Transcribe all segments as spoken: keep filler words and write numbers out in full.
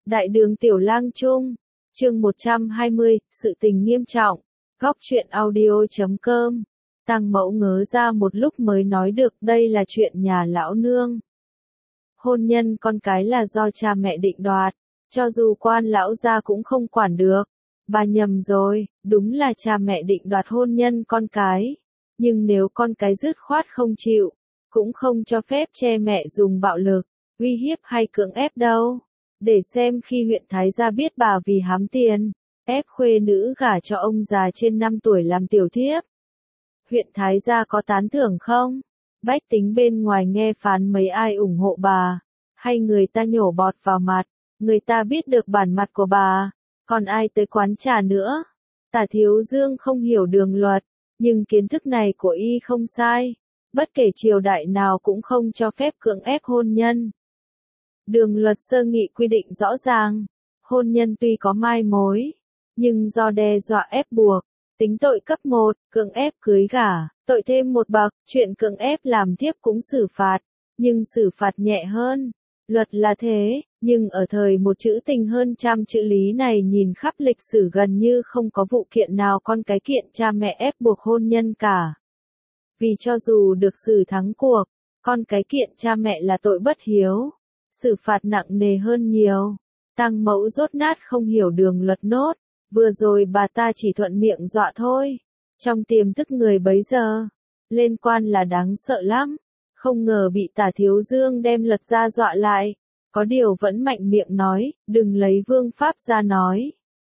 Đại đường Tiểu Lang Trung, chương một trăm hai mươi, sự tình nghiêm trọng. Góc truyện audio chấm com. Tăng Mẫu ngớ ra một lúc mới nói được đây là chuyện nhà lão nương. Hôn nhân con cái là do cha mẹ định đoạt, cho dù quan lão gia cũng không quản được. Bà nhầm rồi, đúng là cha mẹ định đoạt hôn nhân con cái. Nhưng nếu con cái dứt khoát không chịu, cũng không cho phép che mẹ dùng bạo lực, uy hiếp hay cưỡng ép đâu. Để xem khi huyện Thái gia biết bà vì hám tiền, ép khuê nữ gả cho ông già trên năm tuổi làm tiểu thiếp. Huyện Thái gia có tán thưởng không? Bách tính bên ngoài nghe phán mấy ai ủng hộ bà, hay người ta nhổ bọt vào mặt, người ta biết được bản mặt của bà, còn ai tới quán trà nữa. Tả Thiếu Dương không hiểu đường luật, nhưng kiến thức này của y không sai, bất kể triều đại nào cũng không cho phép cưỡng ép hôn nhân. Đường luật sơ nghị quy định rõ ràng, hôn nhân tuy có mai mối, nhưng do đe dọa ép buộc, tính tội cấp một, cưỡng ép cưới gả, tội thêm một bậc, chuyện cưỡng ép làm thiếp cũng xử phạt, nhưng xử phạt nhẹ hơn. Luật là thế, nhưng ở thời một chữ tình hơn trăm chữ lý này nhìn khắp lịch sử gần như không có vụ kiện nào con cái kiện cha mẹ ép buộc hôn nhân cả. Vì cho dù được xử thắng cuộc, con cái kiện cha mẹ là tội bất hiếu, xử phạt nặng nề hơn nhiều. Tăng Mẫu rốt nát không hiểu đường luật nốt, vừa rồi bà ta chỉ thuận miệng dọa thôi. Trong tiềm thức người bấy giờ, lên quan là đáng sợ lắm, không ngờ bị Tả Thiếu Dương đem luật ra dọa lại. Có điều vẫn mạnh miệng nói, đừng lấy vương pháp ra nói.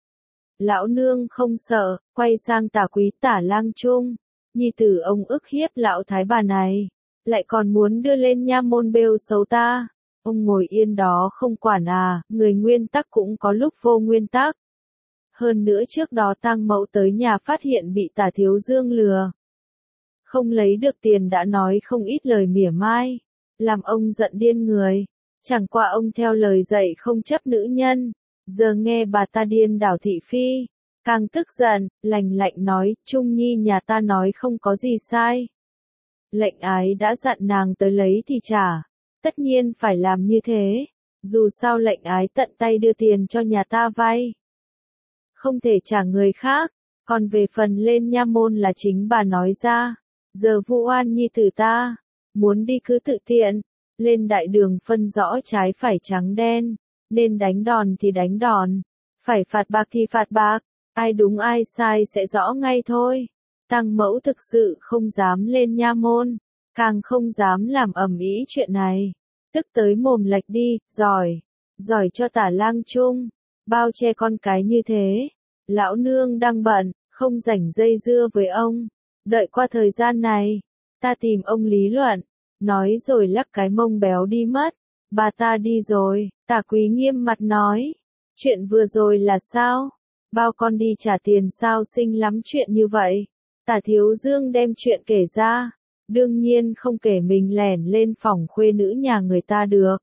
Lão nương không sợ, quay sang Tả Quý Tả Lang Trung, nhi tử ông ức hiếp lão thái bà này, lại còn muốn đưa lên nha môn bêu xấu ta. Ông ngồi yên đó không quản à, người nguyên tắc cũng có lúc vô nguyên tắc. Hơn nữa trước đó Tăng Mẫu tới nhà phát hiện bị Tả Thiếu Dương lừa. Không lấy được tiền đã nói không ít lời mỉa mai, làm ông giận điên người. Chẳng qua ông theo lời dạy không chấp nữ nhân, giờ nghe bà ta điên đảo thị phi, càng tức giận, lành lạnh nói, Trung Nhi nhà ta nói không có gì sai. Lệnh ái đã dặn nàng tới lấy thì trả, tất nhiên phải làm như thế, dù sao lệnh ái tận tay đưa tiền cho nhà ta vay, không thể trả người khác, còn về phần lên nha môn là chính bà nói ra, giờ vu oan nhi tử ta, muốn đi cứ tự tiện. Lên đại đường phân rõ trái phải trắng đen, nên đánh đòn thì đánh đòn, phải phạt bạc thì phạt bạc, ai đúng ai sai sẽ rõ ngay thôi. Tăng Mẫu thực sự không dám lên nha môn, càng không dám làm ầm ĩ chuyện này, tức tới mồm lệch đi, giỏi, giỏi cho Tả Lang Trung, bao che con cái như thế. Lão nương đang bận, không rảnh dây dưa với ông, đợi qua thời gian này, ta tìm ông lý luận. Nói rồi lắc cái mông béo đi mất. Bà ta đi rồi, Tả Quý nghiêm mặt nói. Chuyện vừa rồi là sao? Bao con đi trả tiền sao xinh lắm chuyện như vậy? Tả Thiếu Dương đem chuyện kể ra. Đương nhiên không kể mình lẻn lên phòng khuê nữ nhà người ta được.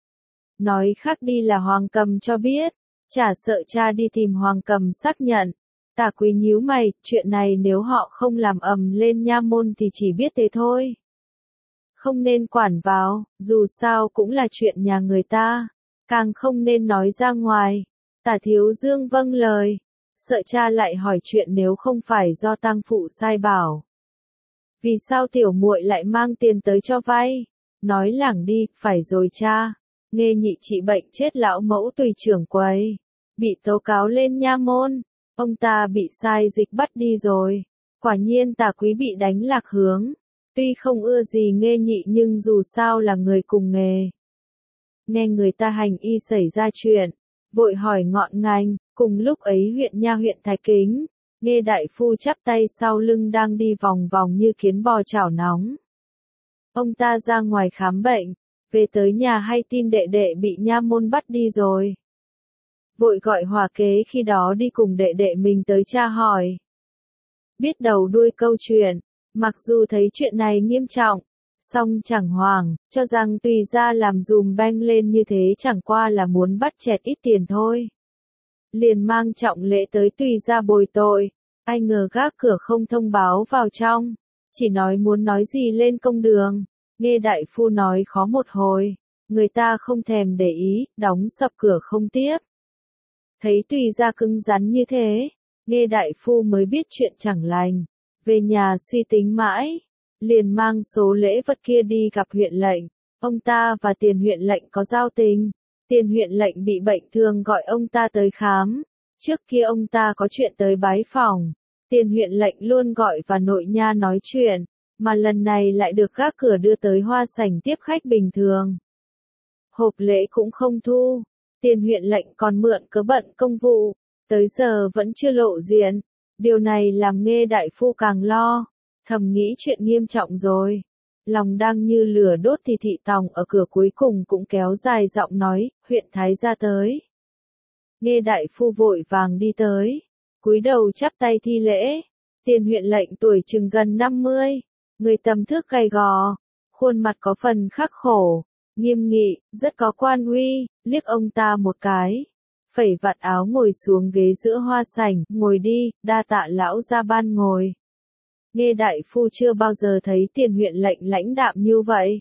Nói khác đi là Hoàng Cầm cho biết. Chả sợ cha đi tìm Hoàng Cầm xác nhận. Tả Quý nhíu mày, chuyện này nếu họ không làm ầm lên nha môn thì chỉ biết thế thôi. Không nên quản vào, dù sao cũng là chuyện nhà người ta, càng không nên nói ra ngoài. Tả Thiếu Dương vâng lời, sợ cha lại hỏi chuyện nếu không phải do tang phụ sai bảo. Vì sao tiểu muội lại mang tiền tới cho vay? Nói lảng đi, phải rồi cha. Nghe nhị trị bệnh chết lão mẫu tùy trưởng quầy, bị tố cáo lên nha môn, ông ta bị sai dịch bắt đi rồi. Quả nhiên Tả Quý bị đánh lạc hướng. Tuy không ưa gì Nghê Nhị nhưng dù sao là người cùng nghề. Nghe người ta hành y xảy ra chuyện, vội hỏi ngọn ngành, cùng lúc ấy huyện nha huyện Thái Kính, Nghê đại phu chắp tay sau lưng đang đi vòng vòng như kiến bò chảo nóng. Ông ta ra ngoài khám bệnh, về tới nhà hay tin đệ đệ bị nha môn bắt đi rồi. Vội gọi hòa kế khi đó đi cùng đệ đệ mình tới tra hỏi. Biết đầu đuôi câu chuyện. Mặc dù thấy chuyện này nghiêm trọng, song chẳng hoảng, cho rằng tùy ra làm dùm beng lên như thế chẳng qua là muốn bắt chẹt ít tiền thôi. Liền mang trọng lễ tới tùy ra bồi tội, ai ngờ gác cửa không thông báo vào trong, chỉ nói muốn nói gì lên công đường, nghe đại phu nói khó một hồi, người ta không thèm để ý, đóng sập cửa không tiếp. Thấy Tùy Gia cứng rắn như thế, Nghê đại phu mới biết chuyện chẳng lành, về nhà suy tính mãi, liền mang số lễ vật kia đi gặp huyện lệnh. Ông ta và tiền huyện lệnh có giao tình, tiền huyện lệnh bị bệnh thường gọi ông ta tới khám, trước kia ông ta có chuyện tới bái phòng, tiền huyện lệnh luôn gọi vào nội nha nói chuyện, mà lần này lại được gác cửa đưa tới hoa sảnh tiếp khách bình thường. Hộp lễ cũng không thu, tiền huyện lệnh còn mượn cớ bận công vụ, tới giờ vẫn chưa lộ diện, điều này làm Nghê đại phu càng lo, thầm nghĩ chuyện nghiêm trọng rồi. Lòng đang như lửa đốt thì thị tòng ở cửa cuối cùng cũng kéo dài giọng nói, huyện thái gia tới. Nghê đại phu vội vàng đi tới, cúi đầu chắp tay thi lễ, tiền huyện lệnh tuổi chừng gần năm mươi, người tầm thước gầy gò, khuôn mặt có phần khắc khổ, nghiêm nghị, rất có quan uy, liếc ông ta một cái, phẩy vạt áo ngồi xuống ghế giữa hoa sảnh, ngồi đi, đa tạ lão gia ban ngồi. Nghê đại phu chưa bao giờ thấy tiền huyện lệnh lãnh đạm như vậy.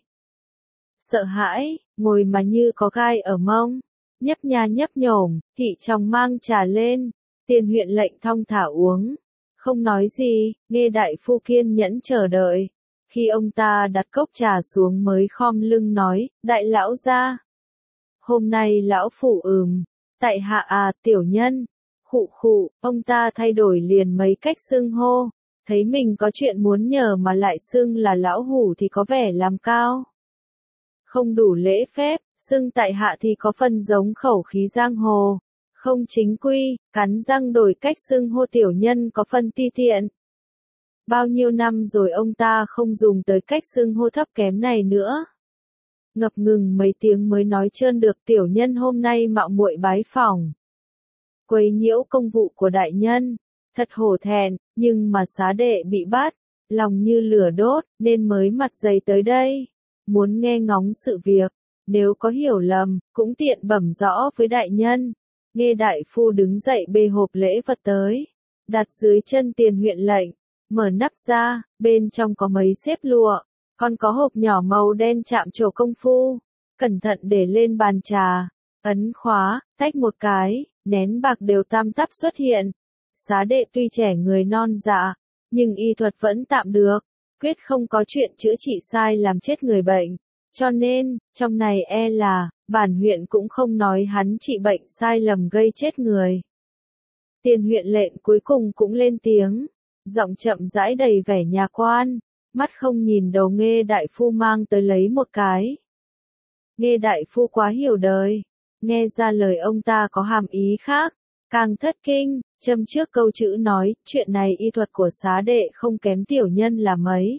Sợ hãi, ngồi mà như có gai ở mông, nhấp nha nhấp nhổm, thị chồng mang trà lên, tiền huyện lệnh thong thả uống, không nói gì, Nghê đại phu kiên nhẫn chờ đợi. Khi ông ta đặt cốc trà xuống mới khom lưng nói, đại lão gia. Hôm nay lão phủ ừm, tại hạ à tiểu nhân, khụ khụ, ông ta thay đổi liền mấy cách xưng hô. Thấy mình có chuyện muốn nhờ mà lại xưng là lão hủ thì có vẻ làm cao. Không đủ lễ phép, xưng tại hạ thì có phần giống khẩu khí giang hồ. Không chính quy, cắn răng đổi cách xưng hô tiểu nhân có phần ti tiện. Bao nhiêu năm rồi ông ta không dùng tới cách xưng hô thấp kém này nữa. Ngập ngừng mấy tiếng mới nói trơn được tiểu nhân hôm nay mạo muội bái phỏng. Quấy nhiễu công vụ của đại nhân. Thật hổ thẹn, nhưng mà xá đệ bị bắt, lòng như lửa đốt, nên mới mặt dày tới đây. Muốn nghe ngóng sự việc, nếu có hiểu lầm, cũng tiện bẩm rõ với đại nhân. Nghê đại phu đứng dậy bê hộp lễ vật tới, đặt dưới chân tiền huyện lệnh, mở nắp ra, bên trong có mấy xếp lụa, còn có hộp nhỏ màu đen chạm trổ công phu, cẩn thận để lên bàn trà, ấn khóa, tách một cái, nén bạc đều tam tắp xuất hiện. Xá đệ tuy trẻ người non dạ, nhưng y thuật vẫn tạm được, quyết không có chuyện chữa trị sai làm chết người bệnh, cho nên, trong này e là, bản huyện cũng không nói hắn trị bệnh sai lầm gây chết người. Tiền huyện lệnh cuối cùng cũng lên tiếng, giọng chậm rãi đầy vẻ nhà quan, mắt không nhìn đầu Nghê đại phu mang tới lấy một cái. Nghê đại phu quá hiểu đời, nghe ra lời ông ta có hàm ý khác, càng thất kinh. Châm trước câu chữ nói, chuyện này y thuật của xá đệ không kém tiểu nhân là mấy.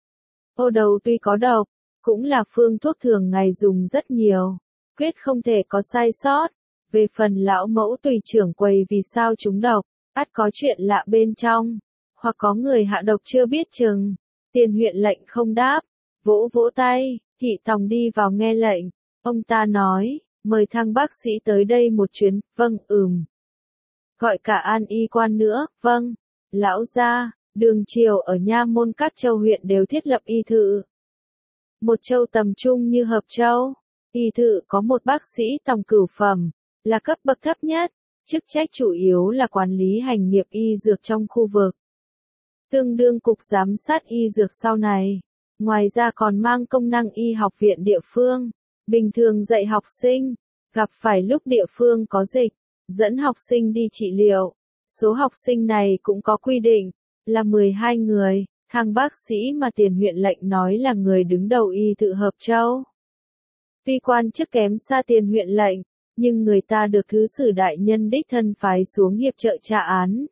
Ô đầu tuy có độc, cũng là phương thuốc thường ngày dùng rất nhiều, quyết không thể có sai sót. Về phần lão mẫu tùy trưởng quầy vì sao chúng độc, ắt có chuyện lạ bên trong, hoặc có người hạ độc chưa biết chừng. Tiền huyện lệnh không đáp, vỗ vỗ tay, thị tòng đi vào nghe lệnh. Ông ta nói, mời thằng bác sĩ tới đây một chuyến, vâng, ừm. Gọi cả an y quan nữa, vâng. Lão gia, đường triều ở nha môn các châu huyện đều thiết lập y thự. Một châu tầm trung như Hợp Châu, y thự có một bác sĩ tòng cửu phẩm, là cấp bậc thấp nhất, chức trách chủ yếu là quản lý hành nghiệp y dược trong khu vực. Tương đương cục giám sát y dược sau này, ngoài ra còn mang công năng y học viện địa phương, bình thường dạy học sinh, gặp phải lúc địa phương có dịch. Dẫn học sinh đi trị liệu, số học sinh này cũng có quy định, là mười hai người, thằng bác sĩ mà tiền huyện lệnh nói là người đứng đầu y thự Hợp Châu. Tuy quan chức kém xa tiền huyện lệnh, nhưng người ta được thứ sử đại nhân đích thân phái xuống hiệp trợ tra án.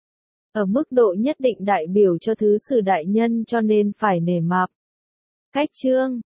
Ở mức độ nhất định đại biểu cho thứ sử đại nhân cho nên phải nể mặt. Cách chương